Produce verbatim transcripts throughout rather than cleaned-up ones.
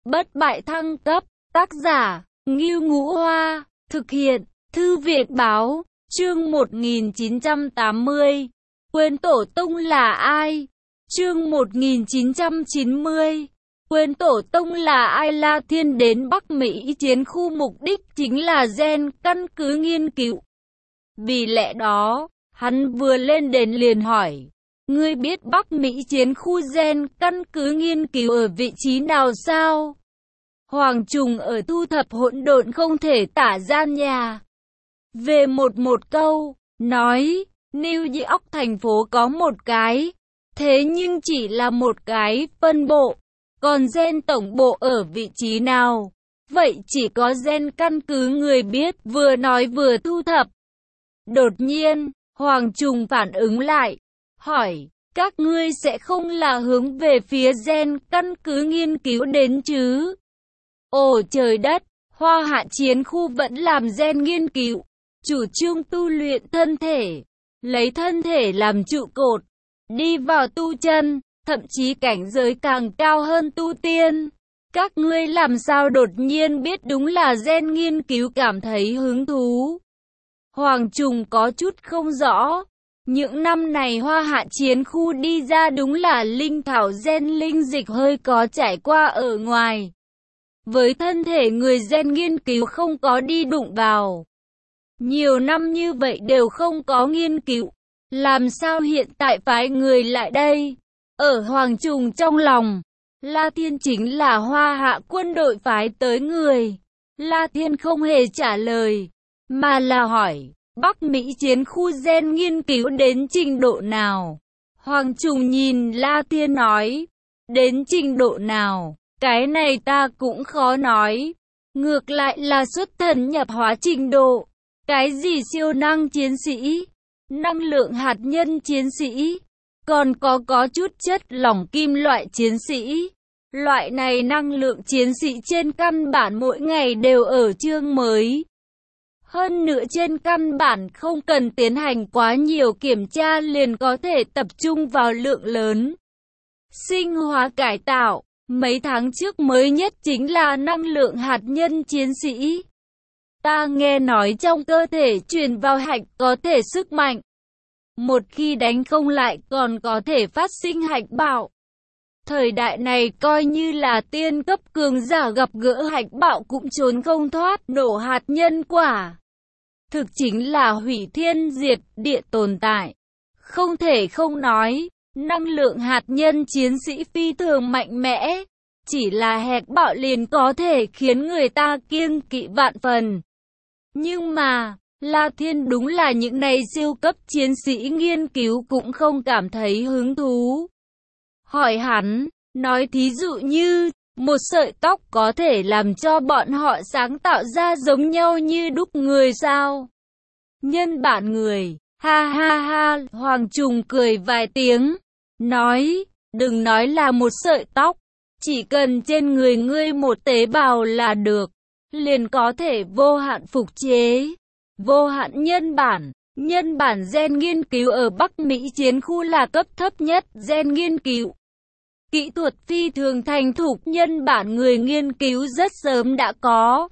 Bất bại thăng cấp, tác giả, Ngưu Ngũ Hoa, thực hiện, Thư viện Báo, chương một nghìn chín trăm tám mươi. Quên tổ tông là ai? Chương một nghìn chín trăm chín mươi. Quên tổ tông là ai? La Thiên đến Bắc Mỹ chiến khu mục đích chính là gen căn cứ nghiên cứu. Vì lẽ đó, hắn vừa lên đến liền hỏi, ngươi biết Bắc Mỹ chiến khu gen căn cứ nghiên cứu ở vị trí nào sao? Hoàng Trùng ở thu thập hỗn độn không thể tả gian nhà. Về một một câu, nói, New York thành phố có một cái, thế nhưng chỉ là một cái phân bộ, còn gen tổng bộ ở vị trí nào? Vậy chỉ có gen căn cứ người biết, vừa nói vừa thu thập. Đột nhiên, Hoàng Trùng phản ứng lại, hỏi, các ngươi sẽ không là hướng về phía gen căn cứ nghiên cứu đến chứ? Ồ trời đất, Hoa Hạ chiến khu vẫn làm gen nghiên cứu, chủ trương tu luyện thân thể, lấy thân thể làm trụ cột, đi vào tu chân, thậm chí cảnh giới càng cao hơn tu tiên. Các ngươi làm sao đột nhiên biết đúng là gen nghiên cứu, cảm thấy hứng thú? Hoàng Trùng có chút không rõ. Những năm này Hoa Hạ chiến khu đi ra đúng là linh thảo gen linh dịch hơi có trải qua ở ngoài. Với thân thể người gen nghiên cứu không có đi đụng vào. Nhiều năm như vậy đều không có nghiên cứu. Làm sao hiện tại phái người lại đây? Ở Hoàng Trùng trong lòng, La Thiên chính là Hoa Hạ quân đội phái tới người. La Thiên không hề trả lời, mà là hỏi, Bắc Mỹ chiến khu gen nghiên cứu đến trình độ nào? Hoàng Trùng nhìn La Thiên nói, đến trình độ nào? Cái này ta cũng khó nói. Ngược lại là xuất thần nhập hóa trình độ. Cái gì siêu năng chiến sĩ, năng lượng hạt nhân chiến sĩ, còn có có chút chất lỏng kim loại chiến sĩ. Loại này năng lượng chiến sĩ trên căn bản mỗi ngày đều ở chương mới. Hơn nữa trên căn bản không cần tiến hành quá nhiều kiểm tra liền có thể tập trung vào lượng lớn. Sinh hóa cải tạo, mấy tháng trước mới nhất chính là năng lượng hạt nhân chiến sĩ. Ta nghe nói trong cơ thể truyền vào hạch có thể sức mạnh. Một khi đánh không lại còn có thể phát sinh hạch bạo. Thời đại này coi như là tiên cấp cường giả gặp gỡ hạch bạo cũng trốn không thoát nổ hạt nhân quả. Thực chính là hủy thiên diệt địa tồn tại. Không thể không nói, năng lượng hạt nhân chiến sĩ phi thường mạnh mẽ. Chỉ là hạch bạo liền có thể khiến người ta kiêng kỵ vạn phần. Nhưng mà, La Thiên đúng là những này siêu cấp chiến sĩ nghiên cứu cũng không cảm thấy hứng thú. Hỏi hắn, nói thí dụ như, một sợi tóc có thể làm cho bọn họ sáng tạo ra giống nhau như đúc người sao? Nhân bản người, ha ha ha, Hoàng Trùng cười vài tiếng, nói, đừng nói là một sợi tóc, chỉ cần trên người ngươi một tế bào là được, liền có thể vô hạn phục chế, vô hạn nhân bản. Nhân bản gen nghiên cứu ở Bắc Mỹ chiến khu là cấp thấp nhất gen nghiên cứu. Kỹ thuật phi thường thành thục, nhân bản người nghiên cứu rất sớm đã có.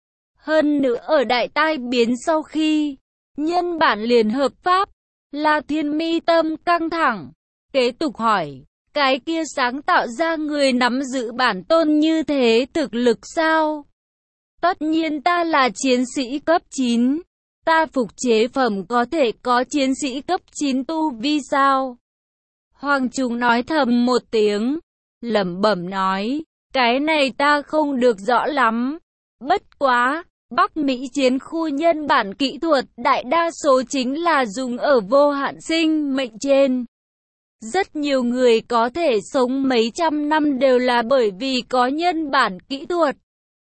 Hơn nữa ở đại tai biến sau khi nhân bản liền hợp pháp, La Thiên mi tâm căng thẳng, kế tục hỏi, cái kia sáng tạo ra người nắm giữ bản tôn như thế thực lực sao? Tất nhiên ta là chiến sĩ cấp chín, ta phục chế phẩm có thể có chiến sĩ cấp chín tu vi sao? Hoàng Trùng nói thầm một tiếng, lẩm bẩm nói, cái này ta không được rõ lắm. Bất quá, Bắc Mỹ chiến khu nhân bản kỹ thuật đại đa số chính là dùng ở vô hạn sinh mệnh trên. Rất nhiều người có thể sống mấy trăm năm đều là bởi vì có nhân bản kỹ thuật.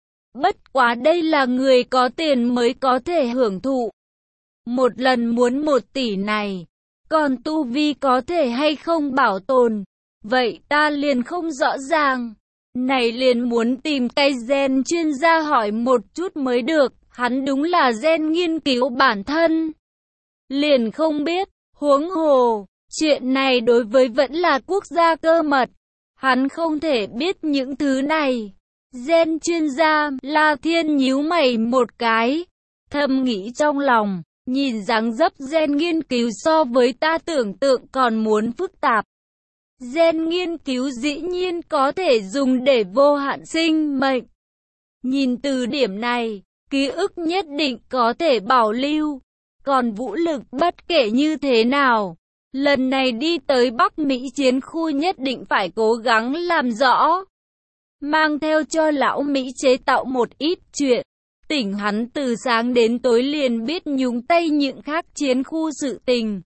Bất quá đây là người có tiền mới có thể hưởng thụ. Một lần muốn một tỷ này, còn tu vi có thể hay không bảo tồn, vậy ta liền không rõ ràng. Này liền muốn tìm cái gen chuyên gia hỏi một chút mới được, hắn đúng là gen nghiên cứu bản thân. Liền không biết, huống hồ, chuyện này đối với vẫn là quốc gia cơ mật, hắn không thể biết những thứ này. Gen chuyên gia, La Thiên nhíu mày một cái, thầm nghĩ trong lòng, nhìn dáng dấp gen nghiên cứu so với ta tưởng tượng còn muốn phức tạp. Gen nghiên cứu dĩ nhiên có thể dùng để vô hạn sinh mệnh. Nhìn từ điểm này, ký ức nhất định có thể bảo lưu. Còn vũ lực bất kể như thế nào, lần này đi tới Bắc Mỹ chiến khu nhất định phải cố gắng làm rõ. Mang theo cho lão Mỹ chế tạo một ít chuyện. Tỉnh hắn từ sáng đến tối liền biết nhúng tay những khác chiến khu sự tình.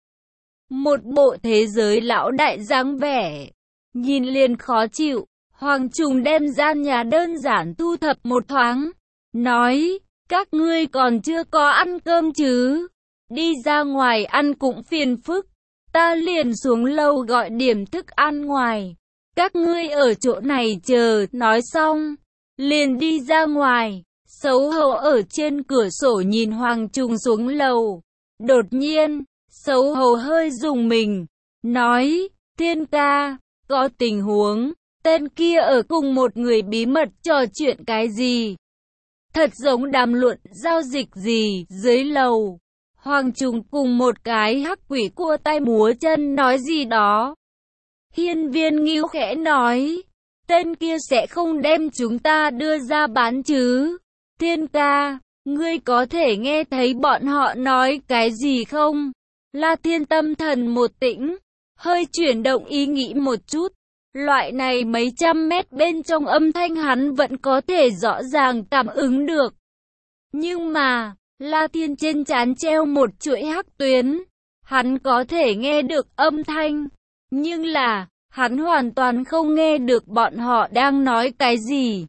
Một bộ thế giới lão đại dáng vẻ, nhìn liền khó chịu. Hoàng Trùng đem gian nhà đơn giản thu thập một thoáng, nói, các ngươi còn chưa có ăn cơm chứ, đi ra ngoài ăn cũng phiền phức, ta liền xuống lầu gọi điểm thức ăn ngoài, các ngươi ở chỗ này chờ. Nói xong, liền đi ra ngoài, xấu hổ ở trên cửa sổ nhìn Hoàng Trùng xuống lầu. Đột nhiên, xấu hổ hơi rùng mình, nói, Thiên ca, có tình huống. Tên kia ở cùng một người bí mật trò chuyện cái gì? Thật giống đàm luận giao dịch gì dưới lầu. Hoàng Trùng cùng một cái hắc quỷ cua tay múa chân nói gì đó. Hiên Viên Ngưu khẽ nói, tên kia sẽ không đem chúng ta đưa ra bán chứ? Thiên ca, ngươi có thể nghe thấy bọn họ nói cái gì không? La Thiên tâm thần một tĩnh, hơi chuyển động ý nghĩ một chút. Loại này mấy trăm mét bên trong âm thanh hắn vẫn có thể rõ ràng cảm ứng được. Nhưng mà, La Thiên trên trán treo một chuỗi hắc tuyến. Hắn có thể nghe được âm thanh. Nhưng là, hắn hoàn toàn không nghe được bọn họ đang nói cái gì.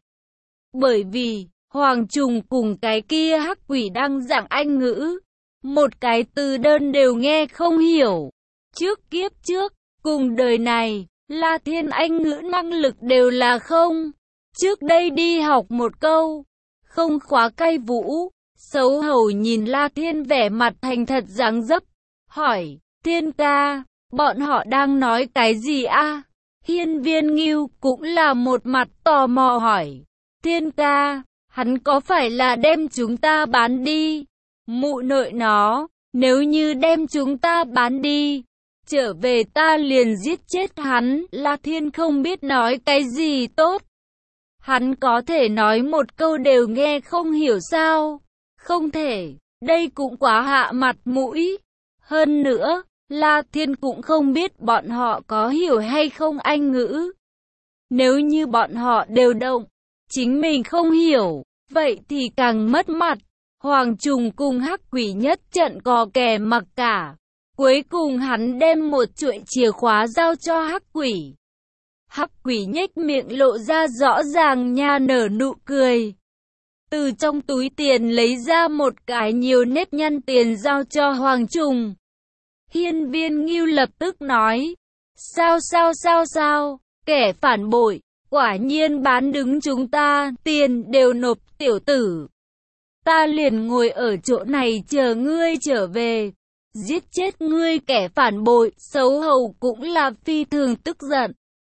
Bởi vì, Hoàng Trùng cùng cái kia hắc quỷ đang giảng Anh ngữ. Một cái từ đơn đều nghe không hiểu. Trước kiếp trước, cùng đời này, La Thiên Anh ngữ năng lực đều là không. Trước đây đi học một câu, không khóa cây vũ. Xấu hổ nhìn La Thiên vẻ mặt thành thật dáng dấp, hỏi, Thiên ca, bọn họ đang nói cái gì a? Hiên Viên Ngưu cũng là một mặt tò mò hỏi, Thiên ca, hắn có phải là đem chúng ta bán đi? Mụ nội nó, nếu như đem chúng ta bán đi, trở về ta liền giết chết hắn. La Thiên không biết nói cái gì tốt. Hắn có thể nói một câu đều nghe không hiểu sao? Không thể, đây cũng quá hạ mặt mũi. Hơn nữa, La Thiên cũng không biết bọn họ có hiểu hay không Anh ngữ. Nếu như bọn họ đều động, chính mình không hiểu, vậy thì càng mất mặt. Hoàng Trùng cùng hắc quỷ nhất trận cò kè mặc cả. Cuối cùng hắn đem một chuỗi chìa khóa giao cho hắc quỷ. Hắc quỷ nhếch miệng lộ ra rõ ràng nha nở nụ cười. Từ trong túi tiền lấy ra một cái nhiều nếp nhăn tiền giao cho Hoàng Trùng. Hiên Viên Ngưu lập tức nói, sao sao sao sao, kẻ phản bội, quả nhiên bán đứng chúng ta, tiền đều nộp tiểu tử. Ta liền ngồi ở chỗ này chờ ngươi trở về, giết chết ngươi kẻ phản bội. Xấu hầu cũng là phi thường tức giận.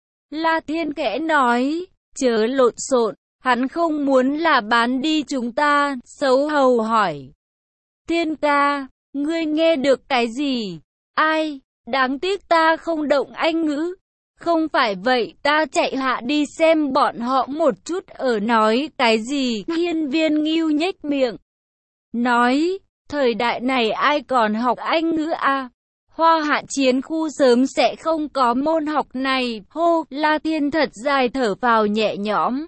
La Thiên khẽ nói, chớ lộn xộn, hắn không muốn là bán đi chúng ta. Xấu hầu hỏi, Thiên ca, ngươi nghe được cái gì? Ai, đáng tiếc ta không động Anh ngữ. Không phải vậy ta chạy hạ đi xem bọn họ một chút ở nói cái gì. Hiên Viên Ngưu nhếch miệng, nói, thời đại này ai còn học Anh ngữ à? Hoa Hạ chiến khu sớm sẽ không có môn học này. Hô, La Thiên thật dài thở vào nhẹ nhõm.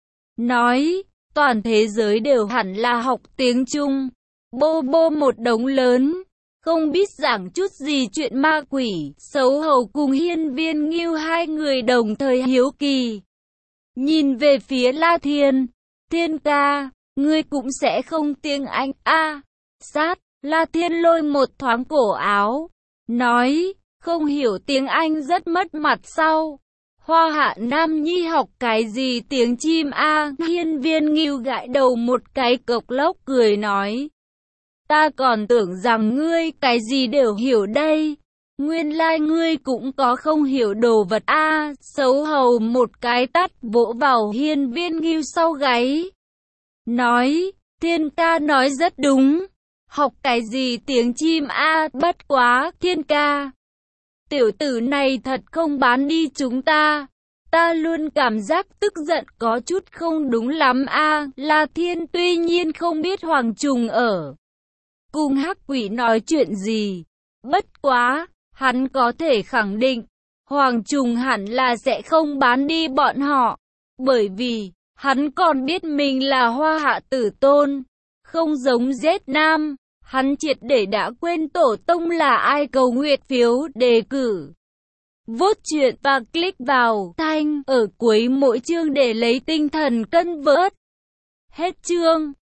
Nói, toàn thế giới đều hẳn là học tiếng Trung. Bô bô một đống lớn, không biết giảng chút gì chuyện ma quỷ. Xấu hầu cùng Hiên Viên Ngưu hai người đồng thời hiếu kỳ. Nhìn về phía La Thiên, Thiên ca, ngươi cũng sẽ không tiếng Anh a? À, sát, La Thiên lôi một thoáng cổ áo, nói, không hiểu tiếng Anh rất mất mặt sau. Hoa Hạ Nam Nhi học cái gì tiếng chim a? À? Hiên Viên Ngưu gãi đầu một cái cộc lốc cười nói, ta còn tưởng rằng ngươi cái gì đều hiểu đây. Nguyên lai like ngươi cũng có không hiểu đồ vật a. À, xấu hầu một cái tát vỗ vào hiên viên ngưu sau gáy. Nói, Thiên ca nói rất đúng. Học cái gì tiếng chim a, à, bất quá, Thiên ca. Tiểu tử này thật không bán đi chúng ta. Ta luôn cảm giác tức giận có chút không đúng lắm a. À, La Thiên tuy nhiên không biết Hoàng Trùng ở cùng Hắc Quỷ nói chuyện gì. Bất quá, hắn có thể khẳng định, Hoàng Trùng hẳn là sẽ không bán đi bọn họ. Bởi vì, hắn còn biết mình là Hoa Hạ Tử Tôn. Không giống Giết Nam, hắn triệt để đã quên tổ tông là ai. Cầu nguyện phiếu đề cử. Vote chuyện và click vào thanh ở cuối mỗi chương để lấy tinh thần cân vớt. Hết chương.